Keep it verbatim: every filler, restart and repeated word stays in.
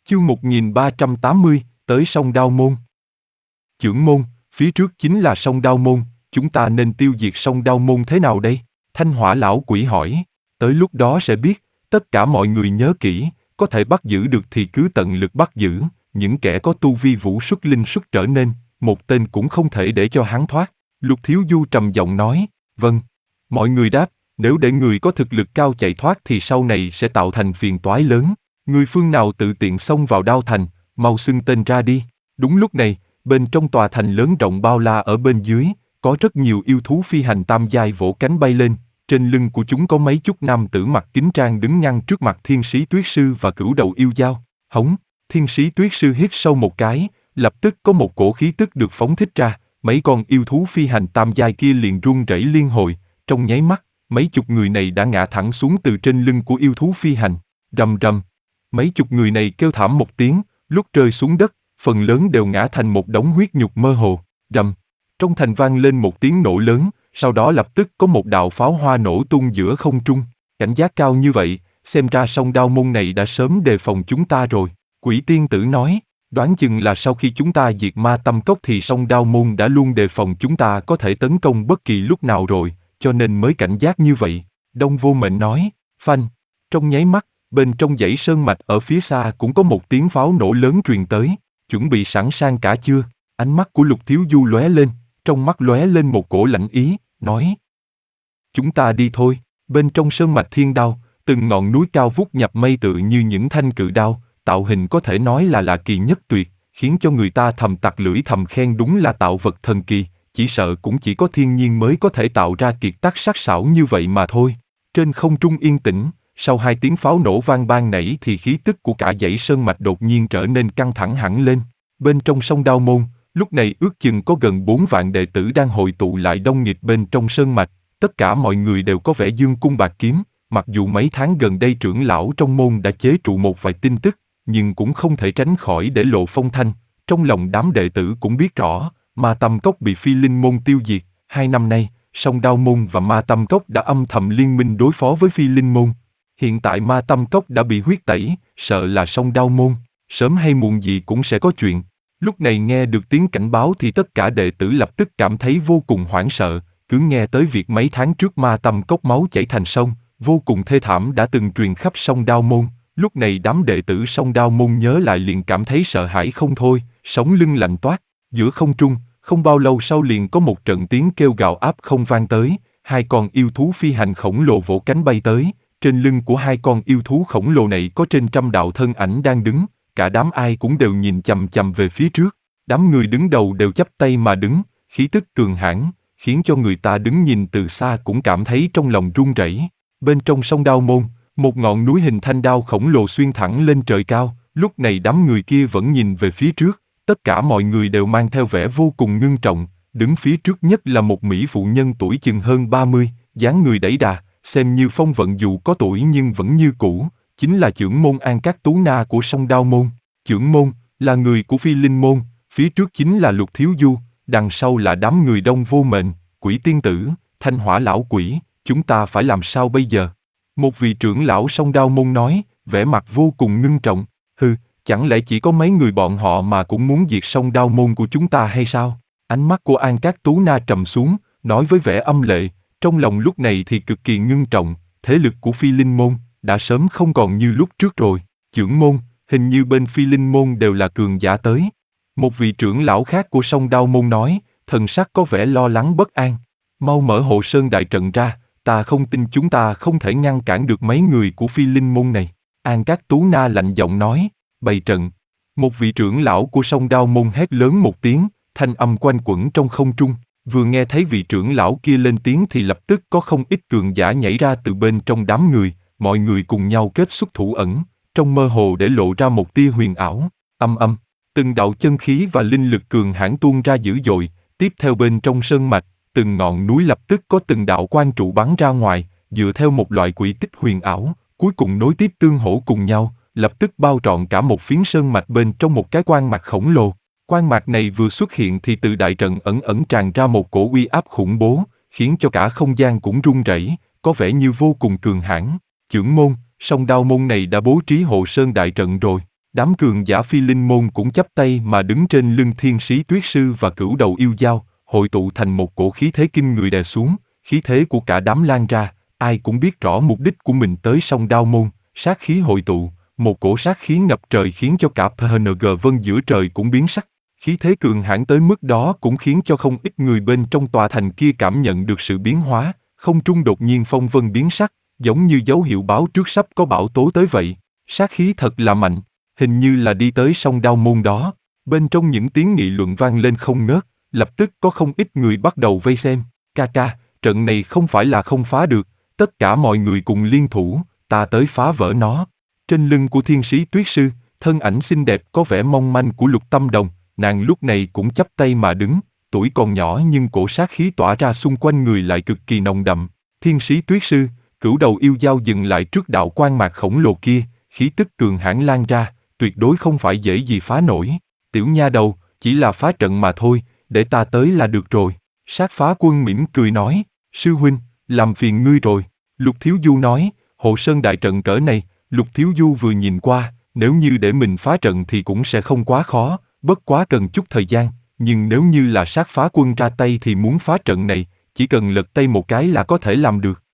Chương một nghìn ba trăm tám mươi, tới sông Đao Môn. Chưởng môn, phía trước chính là sông Đao Môn, chúng ta nên tiêu diệt sông Đao Môn thế nào đây? Thanh Hỏa lão quỷ hỏi. Tới lúc đó sẽ biết, tất cả mọi người nhớ kỹ, có thể bắt giữ được thì cứ tận lực bắt giữ, những kẻ có tu vi vũ xuất linh xuất trở nên, một tên cũng không thể để cho hắn thoát. Lục Thiếu Du trầm giọng nói, vâng. Mọi người đáp, nếu để người có thực lực cao chạy thoát thì sau này sẽ tạo thành phiền toái lớn. Người phương nào tự tiện xông vào Đao Thành, mau xưng tên ra đi. Đúng lúc này, bên trong tòa thành lớn rộng bao la ở bên dưới, có rất nhiều yêu thú phi hành tam giai vỗ cánh bay lên. Trên lưng của chúng có mấy chục nam tử mặc kính trang đứng ngăn trước mặt Thiên Sĩ Tuyết Sư và Cửu Đầu Yêu Dao. Hống, Thiên Sĩ Tuyết Sư hít sâu một cái, lập tức có một cổ khí tức được phóng thích ra. Mấy con yêu thú phi hành tam giai kia liền run rẩy liên hồi, trong nháy mắt, mấy chục người này đã ngã thẳng xuống từ trên lưng của yêu thú phi hành. Rầm rầm. Mấy chục người này kêu thảm một tiếng, lúc rơi xuống đất, phần lớn đều ngã thành một đống huyết nhục mơ hồ. Rầm. Trong thành vang lên một tiếng nổ lớn, sau đó lập tức có một đạo pháo hoa nổ tung giữa không trung. Cảnh giác cao như vậy, xem ra sông Đao Môn này đã sớm đề phòng chúng ta rồi. Quỷ tiên tử nói, đoán chừng là sau khi chúng ta diệt Ma Tâm Cốc thì sông Đao Môn đã luôn đề phòng chúng ta có thể tấn công bất kỳ lúc nào rồi, cho nên mới cảnh giác như vậy. Đông Vô Mệnh nói, phanh. Trong nháy mắt, bên trong dãy sơn mạch ở phía xa cũng có một tiếng pháo nổ lớn truyền tới. Chuẩn bị sẵn sàng cả chưa? Ánh mắt của Lục Thiếu Du lóe lên, trong mắt lóe lên một cổ lạnh ý, nói. Chúng ta đi thôi. Bên trong sơn mạch thiên đao, từng ngọn núi cao vút nhập mây tựa như những thanh cự đao, tạo hình có thể nói là lạ kỳ nhất tuyệt, khiến cho người ta thầm tặc lưỡi thầm khen đúng là tạo vật thần kỳ, chỉ sợ cũng chỉ có thiên nhiên mới có thể tạo ra kiệt tác sắc sảo như vậy mà thôi. Trên không trung yên tĩnh, sau hai tiếng pháo nổ vang ban nãy thì khí tức của cả dãy sơn mạch đột nhiên trở nên căng thẳng hẳn lên. Bên trong sông Đao Môn, lúc này ước chừng có gần bốn vạn đệ tử đang hội tụ lại đông nghịt bên trong sơn mạch, tất cả mọi người đều có vẻ dương cung bạc kiếm, mặc dù mấy tháng gần đây trưởng lão trong môn đã chế trụ một vài tin tức, nhưng cũng không thể tránh khỏi để lộ phong thanh. Trong lòng đám đệ tử cũng biết rõ, Ma Tâm Cốc bị Phi Linh môn tiêu diệt, hai năm nay, sông Đao Môn và Ma Tâm Cốc đã âm thầm liên minh đối phó với Phi Linh môn. Hiện tại Ma Tâm Cốc đã bị huyết tẩy, sợ là sông Đao Môn, sớm hay muộn gì cũng sẽ có chuyện. Lúc này nghe được tiếng cảnh báo thì tất cả đệ tử lập tức cảm thấy vô cùng hoảng sợ, cứ nghe tới việc mấy tháng trước Ma Tâm Cốc máu chảy thành sông, vô cùng thê thảm đã từng truyền khắp sông Đao Môn. Lúc này đám đệ tử sông Đao Môn nhớ lại liền cảm thấy sợ hãi không thôi, sống lưng lạnh toát. Giữa không trung, không bao lâu sau liền có một trận tiếng kêu gào áp không vang tới, hai con yêu thú phi hành khổng lồ vỗ cánh bay tới. Trên lưng của hai con yêu thú khổng lồ này có trên trăm đạo thân ảnh đang đứng, cả đám ai cũng đều nhìn chằm chằm về phía trước. Đám người đứng đầu đều chắp tay mà đứng, khí tức cường hãn, khiến cho người ta đứng nhìn từ xa cũng cảm thấy trong lòng run rẩy. Bên trong sông Đao Môn, một ngọn núi hình thanh đao khổng lồ xuyên thẳng lên trời cao, lúc này đám người kia vẫn nhìn về phía trước, tất cả mọi người đều mang theo vẻ vô cùng ngưng trọng, đứng phía trước nhất là một mỹ phụ nhân tuổi chừng hơn ba mươi, dáng người đẩy đà, xem như phong vận dù có tuổi nhưng vẫn như cũ, chính là chưởng môn An Cát Tú Na của sông Đao Môn. Chưởng môn là người của Phi Linh môn, phía trước chính là Lục Thiếu Du, đằng sau là đám người Đông Vô Mệnh, Quỷ tiên tử, Thanh Hỏa lão quỷ, chúng ta phải làm sao bây giờ? Một vị trưởng lão sông Đao Môn nói, vẻ mặt vô cùng ngưng trọng, hừ, chẳng lẽ chỉ có mấy người bọn họ mà cũng muốn diệt sông Đao Môn của chúng ta hay sao? Ánh mắt của An Cát Tú Na trầm xuống, nói với vẻ âm lệ, trong lòng lúc này thì cực kỳ ngưng trọng, thế lực của Phi Linh môn đã sớm không còn như lúc trước rồi. Chưởng môn, hình như bên Phi Linh môn đều là cường giả tới. Một vị trưởng lão khác của sông Đao Môn nói, thần sắc có vẻ lo lắng bất an. Mau mở hộ sơn đại trận ra, ta không tin chúng ta không thể ngăn cản được mấy người của Phi Linh môn này. An Cát Tú Na lạnh giọng nói, bày trận. Một vị trưởng lão của sông Đao Môn hét lớn một tiếng, thanh âm quanh quẩn trong không trung. Vừa nghe thấy vị trưởng lão kia lên tiếng thì lập tức có không ít cường giả nhảy ra từ bên trong đám người, mọi người cùng nhau kết xuất thủ ẩn, trong mơ hồ để lộ ra một tia huyền ảo. Âm âm, từng đạo chân khí và linh lực cường hãn tuôn ra dữ dội, tiếp theo bên trong sơn mạch, từng ngọn núi lập tức có từng đạo quang trụ bắn ra ngoài, dựa theo một loại quỹ tích huyền ảo, cuối cùng nối tiếp tương hỗ cùng nhau, lập tức bao trọn cả một phiến sơn mạch bên trong một cái quang mạc khổng lồ. Quang mạc này vừa xuất hiện thì từ đại trận ẩn ẩn tràn ra một cổ uy áp khủng bố, khiến cho cả không gian cũng rung rẩy, có vẻ như vô cùng cường hãn. Chưởng môn, sông Đao Môn này đã bố trí hộ sơn đại trận rồi. Đám cường giả phi linh môn cũng chắp tay mà đứng trên lưng thiên sĩ tuyết sư và cửu đầu yêu dao, hội tụ thành một cổ khí thế kinh người đè xuống, khí thế của cả đám lan ra, ai cũng biết rõ mục đích của mình tới sông Đao Môn, sát khí hội tụ, một cổ sát khí ngập trời khiến cho cả pê en giê vân giữa trời cũng biến sắc. Khí thế cường hãn tới mức đó cũng khiến cho không ít người bên trong tòa thành kia cảm nhận được sự biến hóa, không trung đột nhiên phong vân biến sắc, giống như dấu hiệu báo trước sắp có bão tố tới vậy. Sát khí thật là mạnh, hình như là đi tới sông Đao Môn đó. Bên trong những tiếng nghị luận vang lên không ngớt, lập tức có không ít người bắt đầu vây xem. Ca ca, trận này không phải là không phá được, tất cả mọi người cùng liên thủ, ta tới phá vỡ nó. Trên lưng của thiên sĩ tuyết sư, thân ảnh xinh đẹp có vẻ mong manh của Lục Tâm Đồng, nàng lúc này cũng chắp tay mà đứng, tuổi còn nhỏ nhưng cổ sát khí tỏa ra xung quanh người lại cực kỳ nồng đậm. Thiên sĩ tuyết sư, cửu đầu yêu dao dừng lại trước đạo quan mạc khổng lồ kia, khí tức cường hãn lan ra, tuyệt đối không phải dễ gì phá nổi. Tiểu nha đầu, chỉ là phá trận mà thôi, để ta tới là được rồi. Sát phá quân mỉm cười nói, sư huynh, làm phiền ngươi rồi. Lục Thiếu Du nói, hộ sơn đại trận cỡ này, Lục Thiếu Du vừa nhìn qua, nếu như để mình phá trận thì cũng sẽ không quá khó, bất quá cần chút thời gian, nhưng nếu như là sát phá quân ra tay thì muốn phá trận này, chỉ cần lật tay một cái là có thể làm được.